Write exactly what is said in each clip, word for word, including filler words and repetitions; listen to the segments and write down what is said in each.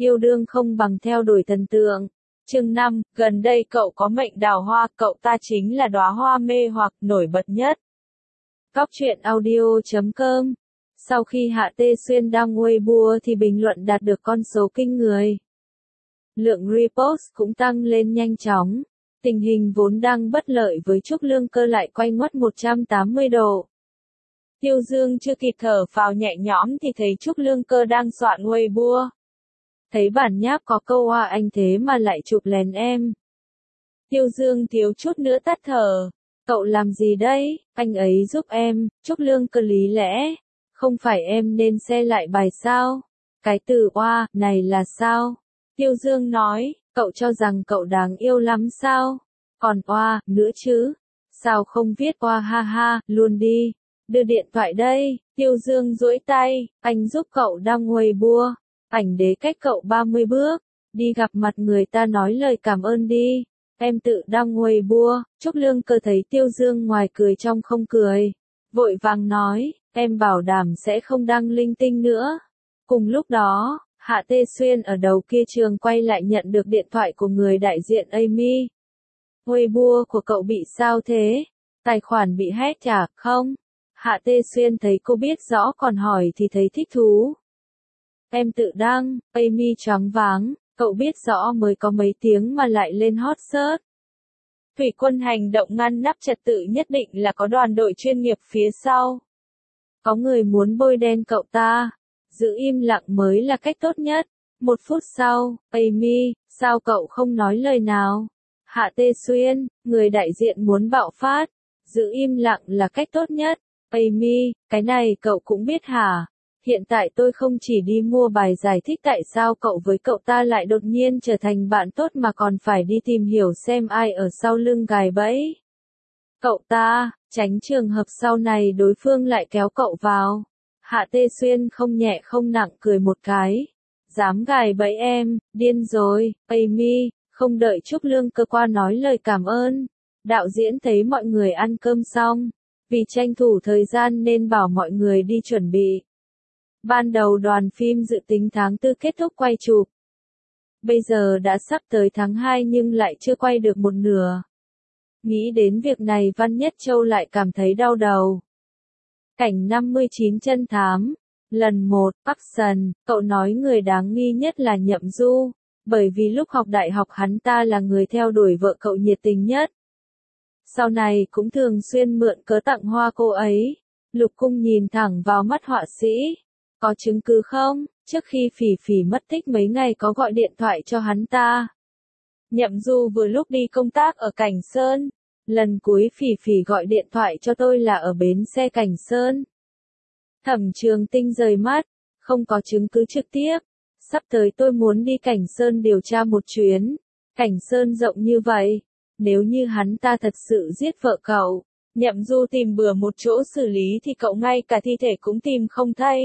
yêu đương không bằng theo đuổi thần tượng. Chương năm, gần đây cậu có mệnh đào hoa, cậu ta chính là đóa hoa mê hoặc nổi bật nhất. Góc truyện audio chấm com. Sau khi Hạ Tê Xuyên đăng Weibo thì bình luận đạt được con số kinh người. Lượng repost cũng tăng lên nhanh chóng. Tình hình vốn đang bất lợi với Trúc Lương Cơ lại quay ngoắt một trăm tám mươi độ. Tiêu Dương chưa kịp thở phào nhẹ nhõm thì thấy Trúc Lương Cơ đang soạn Weibo. Thấy bản nháp có câu "Oa anh thế mà lại chụp lén em." Tiêu Dương thiếu chút nữa tắt thở. "Cậu làm gì đấy, anh ấy giúp em." Trúc Lương Cơ lý lẽ. "Không phải em nên xe lại bài sao? Cái từ "oa" này là sao?" Tiêu Dương nói, "Cậu cho rằng cậu đáng yêu lắm sao? Còn "oa" nữa chứ? Sao không viết "oa ha ha" luôn đi? Đưa điện thoại đây." Tiêu Dương duỗi tay, "Anh giúp cậu đăng Weibo. Ảnh đế cách cậu ba mươi bước. Đi gặp mặt người ta nói lời cảm ơn đi. Em tự đăng Weibo." Trúc Lương Cơ thấy Tiêu Dương ngoài cười trong không cười. Vội vàng nói, "Em bảo đảm sẽ không đăng linh tinh nữa." Cùng lúc đó, Hạ Tê Xuyên ở đầu kia trường quay lại nhận được điện thoại của người đại diện Amy. "Weibo của cậu bị sao thế? Tài khoản bị hack à?" "Không." Hạ Tê Xuyên thấy cô biết rõ còn hỏi thì thấy thích thú. "Em tự đăng." Amy choáng váng, "Cậu biết rõ mới có mấy tiếng mà lại lên hot search." Thủy quân hành động ngăn nắp trật tự nhất định là có đoàn đội chuyên nghiệp phía sau. Có người muốn bôi đen cậu ta. Giữ im lặng mới là cách tốt nhất. Một phút sau, "Amy, sao cậu không nói lời nào?" Hạ Tê Xuyên, người đại diện muốn bạo phát. Giữ im lặng là cách tốt nhất. "Amy, cái này cậu cũng biết hả? Hiện tại tôi không chỉ đi mua bài giải thích tại sao cậu với cậu ta lại đột nhiên trở thành bạn tốt mà còn phải đi tìm hiểu xem ai ở sau lưng gài bẫy cậu ta, tránh trường hợp sau này đối phương lại kéo cậu vào." Hạ Tê Xuyên không nhẹ không nặng cười một cái. "Dám gài bẫy em, điên rồi." Amy, không đợi Trúc Lương Cơ qua nói lời cảm ơn. Đạo diễn thấy mọi người ăn cơm xong. Vì tranh thủ thời gian nên bảo mọi người đi chuẩn bị. Ban đầu đoàn phim dự tính tháng tư kết thúc quay chụp. Bây giờ đã sắp tới tháng hai nhưng lại chưa quay được một nửa. Nghĩ đến việc này Văn Nhất Châu lại cảm thấy đau đầu. Cảnh năm mươi chín chân thám. Lần một, Action, cậu nói người đáng nghi nhất là Nhậm Du, bởi vì lúc học đại học hắn ta là người theo đuổi vợ cậu nhiệt tình nhất. Sau này cũng thường xuyên mượn cớ tặng hoa cô ấy. Lục Cung nhìn thẳng vào mắt họa sĩ. "Có chứng cứ không? Trước khi Phỉ Phỉ mất tích mấy ngày có gọi điện thoại cho hắn ta." "Nhậm Du vừa lúc đi công tác ở Cảnh Sơn. Lần cuối Phỉ Phỉ gọi điện thoại cho tôi là ở bến xe Cảnh Sơn." Thẩm Trường Tinh rời mắt. "Không có chứng cứ trực tiếp. Sắp tới tôi muốn đi Cảnh Sơn điều tra một chuyến. Cảnh Sơn rộng như vậy. Nếu như hắn ta thật sự giết vợ cậu, Nhậm Du tìm bừa một chỗ xử lý thì cậu ngay cả thi thể cũng tìm không thấy."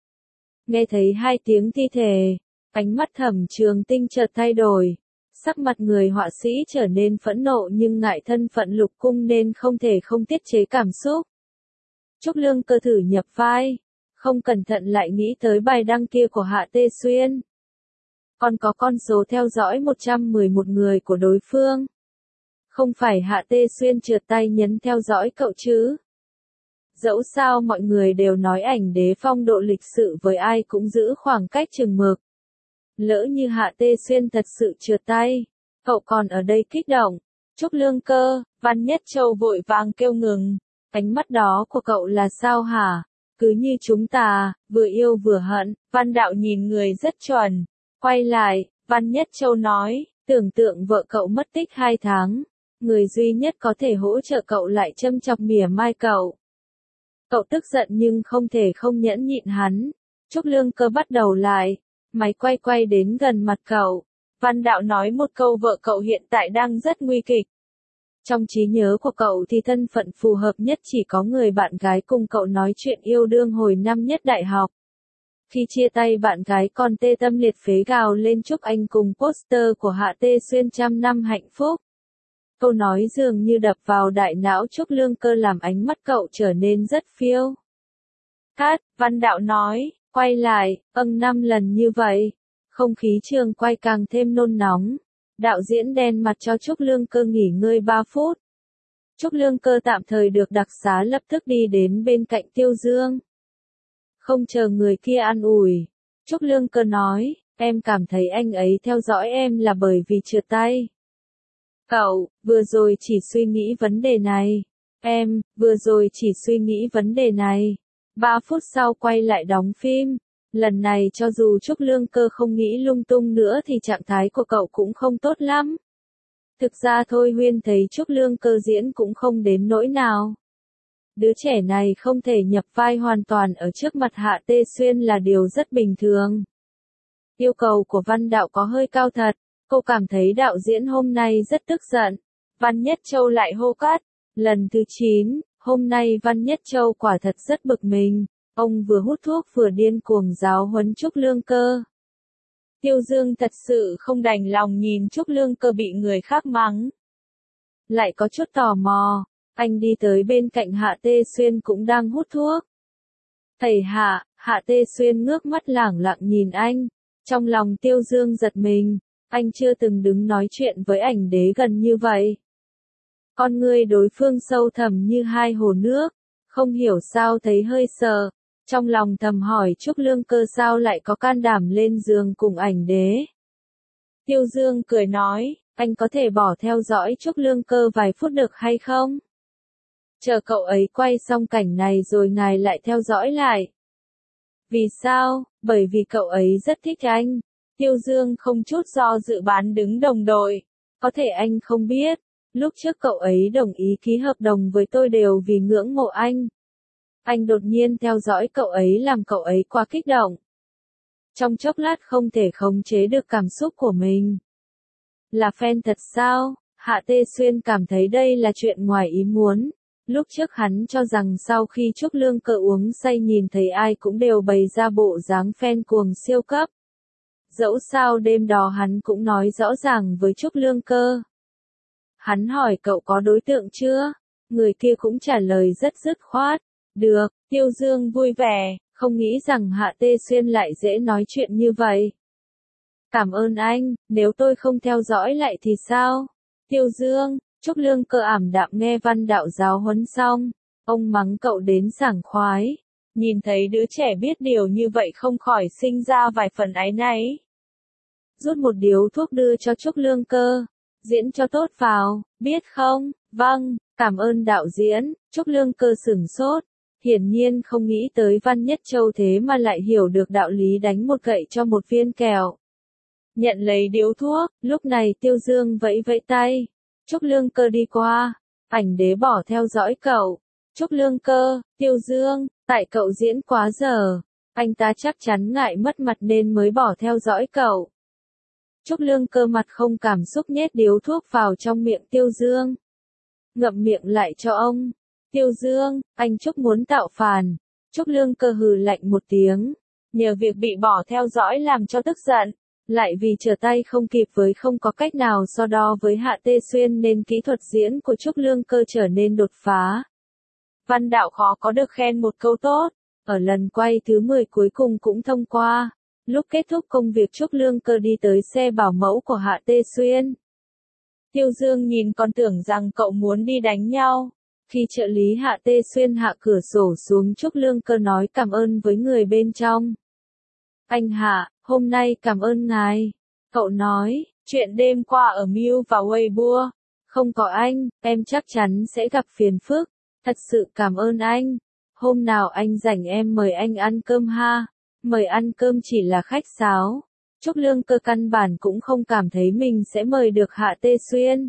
Nghe thấy hai tiếng thi thể, ánh mắt Thẩm Trường Tinh chợt thay đổi. Sắc mặt người họa sĩ trở nên phẫn nộ nhưng ngại thân phận Lục Cung nên không thể không tiết chế cảm xúc. Trúc Lương Cơ thử nhập vai, không cẩn thận lại nghĩ tới bài đăng kia của Hạ Tê Xuyên. Còn có con số theo dõi một trăm mười một người của đối phương. Không phải Hạ Tê Xuyên trượt tay nhấn theo dõi cậu chứ? Dẫu sao mọi người đều nói ảnh đế phong độ lịch sự với ai cũng giữ khoảng cách chừng mực. Lỡ như Hạ Tê Xuyên thật sự trượt tay, cậu còn ở đây kích động. Trúc Lương Cơ, Văn Nhất Châu vội vàng kêu ngừng. "Ánh mắt đó của cậu là sao hả? Cứ như chúng ta, vừa yêu vừa hận." Văn Đạo nhìn người rất chuẩn. Quay lại, Văn Nhất Châu nói, "Tưởng tượng vợ cậu mất tích hai tháng. Người duy nhất có thể hỗ trợ cậu lại châm chọc mỉa mai cậu. Cậu tức giận nhưng không thể không nhẫn nhịn hắn." Trúc Lương Cơ bắt đầu lại. Máy quay quay đến gần mặt cậu. Văn Đạo nói một câu, "Vợ cậu hiện tại đang rất nguy kịch. Trong trí nhớ của cậu thì thân phận phù hợp nhất chỉ có người bạn gái cùng cậu nói chuyện yêu đương hồi năm nhất đại học. Khi chia tay bạn gái còn tê tâm liệt phế gào lên chúc anh cùng poster của Hạ Tê Xuyên trăm năm hạnh phúc." Câu nói dường như đập vào đại não Trúc Lương Cơ làm ánh mắt cậu trở nên rất phiêu. "Cát", Văn Đạo nói, quay lại, "Âng năm lần như vậy. Không khí trường quay càng thêm nôn nóng. Đạo diễn đen mặt cho Trúc Lương Cơ nghỉ ngơi ba phút. Trúc Lương Cơ tạm thời được đặc xá lập tức đi đến bên cạnh Tiêu Dương. Không chờ người kia an ủi. Trúc Lương Cơ nói, em cảm thấy anh ấy theo dõi em là bởi vì trượt tay. Cậu, vừa rồi chỉ suy nghĩ vấn đề này. Em, vừa rồi chỉ suy nghĩ vấn đề này. Ba phút sau quay lại đóng phim. Lần này cho dù Trúc Lương Cơ không nghĩ lung tung nữa thì trạng thái của cậu cũng không tốt lắm. Thực ra Thôi Huyên thấy Trúc Lương Cơ diễn cũng không đến nỗi nào. Đứa trẻ này không thể nhập vai hoàn toàn ở trước mặt Hạ Tê Xuyên là điều rất bình thường. Yêu cầu của Văn Đạo có hơi cao thật, cô cảm thấy đạo diễn hôm nay rất tức giận. Văn Nhất Châu lại hô cắt. Lần thứ chín, hôm nay Văn Nhất Châu quả thật rất bực mình. Ông vừa hút thuốc vừa điên cuồng giáo huấn Trúc Lương Cơ. Tiêu Dương thật sự không đành lòng nhìn Trúc Lương Cơ bị người khác mắng. Lại có chút tò mò, anh đi tới bên cạnh Hạ Tê Xuyên cũng đang hút thuốc. Thầy Hạ, Hạ Tê Xuyên ngước mắt lẳng lặng nhìn anh. Trong lòng Tiêu Dương giật mình, anh chưa từng đứng nói chuyện với ảnh đế gần như vậy. Con người đối phương sâu thẳm như hai hồ nước, không hiểu sao thấy hơi sợ. Trong lòng thầm hỏi Trúc Lương Cơ sao lại có can đảm lên giường cùng ảnh đế. Tiêu Dương cười nói, anh có thể bỏ theo dõi Trúc Lương Cơ vài phút được hay không? Chờ cậu ấy quay xong cảnh này rồi ngài lại theo dõi lại. Vì sao? Bởi vì cậu ấy rất thích anh. Tiêu Dương không chút do dự bán đứng đồng đội. Có thể anh không biết, lúc trước cậu ấy đồng ý ký hợp đồng với tôi đều vì ngưỡng mộ anh. Anh đột nhiên theo dõi cậu ấy làm cậu ấy quá kích động. Trong chốc lát không thể khống chế được cảm xúc của mình. Là fan thật sao? Hạ Tê Xuyên cảm thấy đây là chuyện ngoài ý muốn. Lúc trước hắn cho rằng sau khi Trúc Lương Cơ uống say nhìn thấy ai cũng đều bày ra bộ dáng fan cuồng siêu cấp. Dẫu sao đêm đó hắn cũng nói rõ ràng với Trúc Lương Cơ. Hắn hỏi cậu có đối tượng chưa? Người kia cũng trả lời rất dứt khoát. Được, Tiêu Dương vui vẻ, không nghĩ rằng Hạ Tê Xuyên lại dễ nói chuyện như vậy. Cảm ơn anh, nếu tôi không theo dõi lại thì sao? Tiêu Dương, Trúc Lương Cơ ảm đạm nghe Văn Đạo giáo huấn xong, ông mắng cậu đến sảng khoái. Nhìn thấy đứa trẻ biết điều như vậy không khỏi sinh ra vài phần áy náy. Rút một điếu thuốc đưa cho Trúc Lương Cơ. Diễn cho tốt vào, biết không? Vâng, cảm ơn đạo diễn. Trúc Lương Cơ sửng sốt. Hiển nhiên không nghĩ tới Văn Nhất Châu thế mà lại hiểu được đạo lý đánh một gậy cho một viên kẹo. Nhận lấy điếu thuốc, lúc này Tiêu Dương vẫy vẫy tay. Trúc Lương Cơ đi qua. Ảnh đế bỏ theo dõi cậu. Trúc Lương Cơ, Tiêu Dương, tại cậu diễn quá giờ. Anh ta chắc chắn ngại mất mặt nên mới bỏ theo dõi cậu. Trúc Lương Cơ mặt không cảm xúc nhét điếu thuốc vào trong miệng Tiêu Dương. Ngậm miệng lại cho ông. Tiêu Dương, anh Trúc muốn tạo phản. Trúc Lương Cơ hừ lạnh một tiếng. Nhờ việc bị bỏ theo dõi làm cho tức giận. Lại vì trở tay không kịp với không có cách nào so đo với Hạ Tê Xuyên nên kỹ thuật diễn của Trúc Lương Cơ trở nên đột phá. Văn Đạo khó có được khen một câu tốt. Ở lần quay thứ mười cuối cùng cũng thông qua. Lúc kết thúc công việc Trúc Lương Cơ đi tới xe bảo mẫu của Hạ Tê Xuyên. Tiêu Dương nhìn còn tưởng rằng cậu muốn đi đánh nhau. Khi trợ lý Hạ Tê Xuyên hạ cửa sổ xuống Trúc Lương Cơ nói cảm ơn với người bên trong. Anh Hạ, hôm nay cảm ơn ngài. Cậu nói, chuyện đêm qua ở Miu và Weibo. Không có anh, em chắc chắn sẽ gặp phiền phức. Thật sự cảm ơn anh. Hôm nào anh rảnh em mời anh ăn cơm ha. Mời ăn cơm chỉ là khách sáo. Trúc Lương Cơ căn bản cũng không cảm thấy mình sẽ mời được Hạ Tê Xuyên.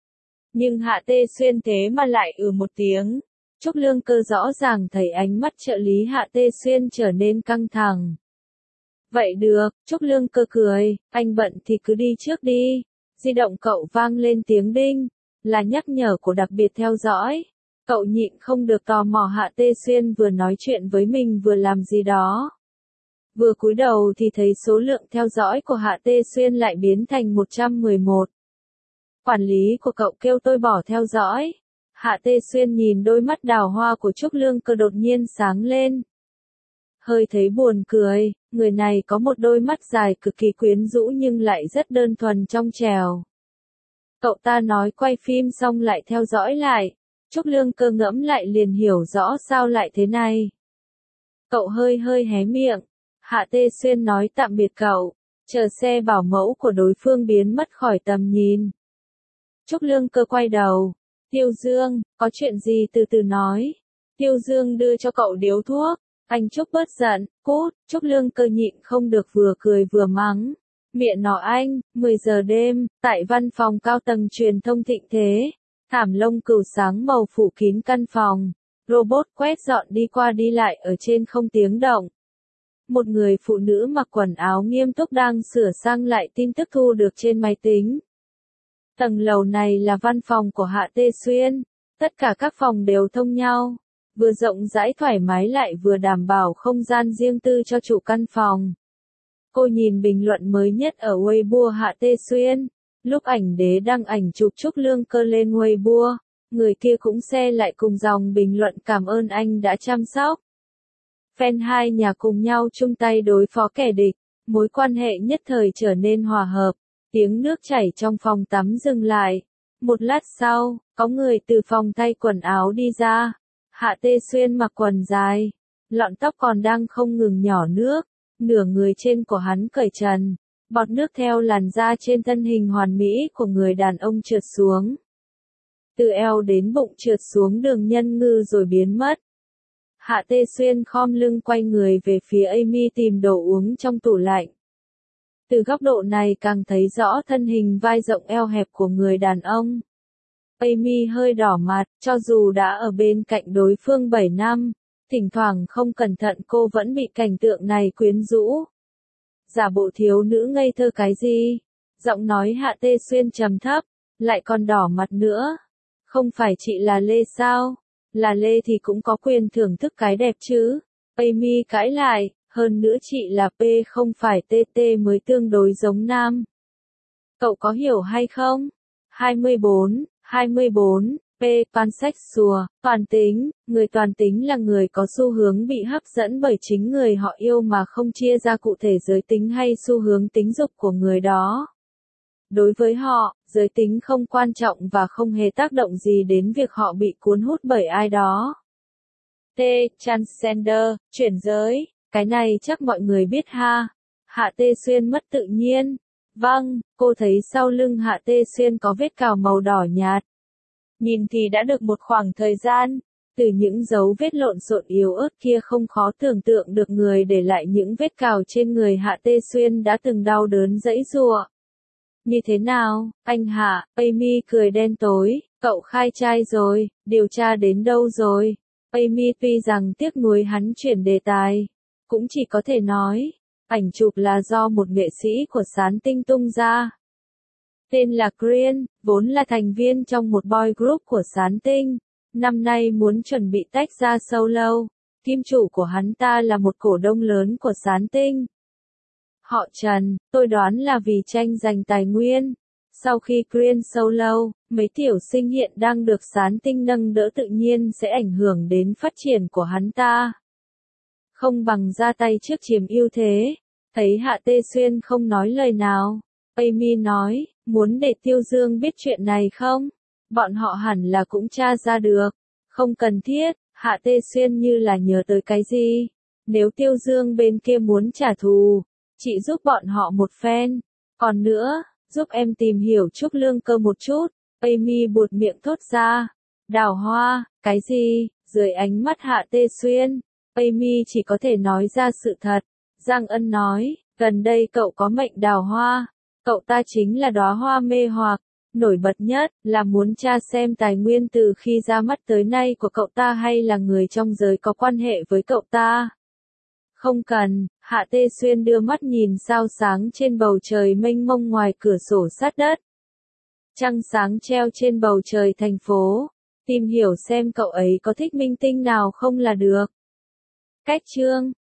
Nhưng Hạ Tê Xuyên thế mà lại ừ một tiếng. Trúc Lương Cơ rõ ràng thấy ánh mắt trợ lý Hạ Tê Xuyên trở nên căng thẳng. Vậy được, Trúc Lương Cơ cười, anh bận thì cứ đi trước đi. Di động cậu vang lên tiếng đinh, là nhắc nhở của đặc biệt theo dõi. Cậu nhịn không được tò mò Hạ Tê Xuyên vừa nói chuyện với mình vừa làm gì đó. Vừa cúi đầu thì thấy số lượng theo dõi của Hạ Tê Xuyên lại biến thành một trăm mười một. Quản lý của cậu kêu tôi bỏ theo dõi. Hạ Tê Xuyên nhìn đôi mắt đào hoa của Trúc Lương Cơ đột nhiên sáng lên. hơi thấy buồn cười, người này có một đôi mắt dài cực kỳ quyến rũ nhưng lại rất đơn thuần trong trẻo. Cậu ta nói quay phim xong lại theo dõi lại, Trúc Lương Cơ ngẫm lại liền hiểu rõ sao lại thế này. Cậu hơi hơi hé miệng, Hạ Tê Xuyên nói tạm biệt cậu, chờ xe bảo mẫu của đối phương biến mất khỏi tầm nhìn. Trúc Lương Cơ quay đầu, Tiêu Dương, có chuyện gì từ từ nói. Tiêu Dương đưa cho cậu điếu thuốc, anh Trúc bớt giận, cút, Trúc Lương Cơ nhịn không được vừa cười vừa mắng. Miệng nó anh, mười giờ đêm, tại văn phòng cao tầng truyền thông thịnh thế, thảm lông cừu sáng màu phủ kín căn phòng, robot quét dọn đi qua đi lại ở trên không tiếng động. Một người phụ nữ mặc quần áo nghiêm túc đang sửa sang lại tin tức thu được trên máy tính. Tầng lầu này là văn phòng của Hạ Tê Xuyên, tất cả các phòng đều thông nhau, vừa rộng rãi thoải mái lại vừa đảm bảo không gian riêng tư cho chủ căn phòng. Cô nhìn bình luận mới nhất ở Weibo Hạ Tê Xuyên, lúc ảnh đế đăng ảnh chụp Trúc Lương Cơ lên Weibo, người kia cũng share lại cùng dòng bình luận cảm ơn anh đã chăm sóc. Fan hai nhà cùng nhau chung tay đối phó kẻ địch, mối quan hệ nhất thời trở nên hòa hợp, tiếng nước chảy trong phòng tắm dừng lại. Một lát sau, có người từ phòng thay quần áo đi ra, Hạ Tê Xuyên mặc quần dài, lọn tóc còn đang không ngừng nhỏ nước, nửa người trên của hắn cởi trần, bọt nước theo làn da trên thân hình hoàn mỹ của người đàn ông trượt xuống. Từ eo đến bụng trượt xuống đường nhân ngư rồi biến mất. Hạ Tê Xuyên khom lưng quay người về phía Amy tìm đồ uống trong tủ lạnh. Từ góc độ này càng thấy rõ thân hình vai rộng eo hẹp của người đàn ông. Amy hơi đỏ mặt, cho dù đã ở bên cạnh đối phương bảy năm, thỉnh thoảng không cẩn thận cô vẫn bị cảnh tượng này quyến rũ. Giả bộ thiếu nữ ngây thơ cái gì? Giọng nói Hạ Tê Xuyên trầm thấp, lại còn đỏ mặt nữa. Không phải chị là Lê sao? Là Lê thì cũng có quyền thưởng thức cái đẹp chứ. Amy cãi lại, hơn nữa chị là P không phải tê tê mới tương đối giống nam. Cậu có hiểu hay không? hai mươi bốn, hai mươi bốn, P, pansexual, toàn tính, người toàn tính là người có xu hướng bị hấp dẫn bởi chính người họ yêu mà không chia ra cụ thể giới tính hay xu hướng tính dục của người đó. Đối với họ, giới tính không quan trọng và không hề tác động gì đến việc họ bị cuốn hút bởi ai đó. T, transgender, chuyển giới, cái này chắc mọi người biết ha. Hạ Tê Xuyên mất tự nhiên. Vâng, cô thấy sau lưng Hạ Tê Xuyên có vết cào màu đỏ nhạt. Nhìn thì đã được một khoảng thời gian, từ những dấu vết lộn xộn yếu ớt kia không khó tưởng tượng được người để lại những vết cào trên người Hạ Tê Xuyên đã từng đau đớn giãy giụa. Như thế nào, anh Hạ? Amy cười đen tối, cậu khai trai rồi, điều tra đến đâu rồi? Amy tuy rằng tiếc nuối hắn chuyển đề tài, cũng chỉ có thể nói, ảnh chụp là do một nghệ sĩ của Sán Tinh tung ra. Tên là Green, vốn là thành viên trong một boy group của Sán Tinh, năm nay muốn chuẩn bị tách ra solo. Kim chủ của hắn ta là một cổ đông lớn của Sán Tinh. Họ Trần, tôi đoán là vì tranh giành tài nguyên. Sau khi Green solo, mấy tiểu sinh hiện đang được Sán Tinh nâng đỡ tự nhiên sẽ ảnh hưởng đến phát triển của hắn ta. Không bằng ra tay trước chiếm ưu thế. Thấy Hạ Tê Xuyên không nói lời nào, Amy nói, muốn để Tiêu Dương biết chuyện này không? Bọn họ hẳn là cũng tra ra được. Không cần thiết, Hạ Tê Xuyên như là nhớ tới cái gì. Nếu Tiêu Dương bên kia muốn trả thù, chị giúp bọn họ một phen. Còn nữa, giúp em tìm hiểu Trúc Lương Cơ một chút. Amy buột miệng thốt ra. Đào hoa, cái gì? Dưới ánh mắt Hạ Tê Xuyên, Amy chỉ có thể nói ra sự thật. Giang Ân nói, gần đây cậu có mệnh đào hoa. Cậu ta chính là đóa hoa mê hoặc. Nổi bật nhất là muốn tra xem tài nguyên từ khi ra mắt tới nay của cậu ta hay là người trong giới có quan hệ với cậu ta. Không cần, Hạ Tê Xuyên đưa mắt nhìn sao sáng trên bầu trời mênh mông ngoài cửa sổ sát đất. Trăng sáng treo trên bầu trời thành phố. Tìm hiểu xem cậu ấy có thích minh tinh nào không là được. Cách chương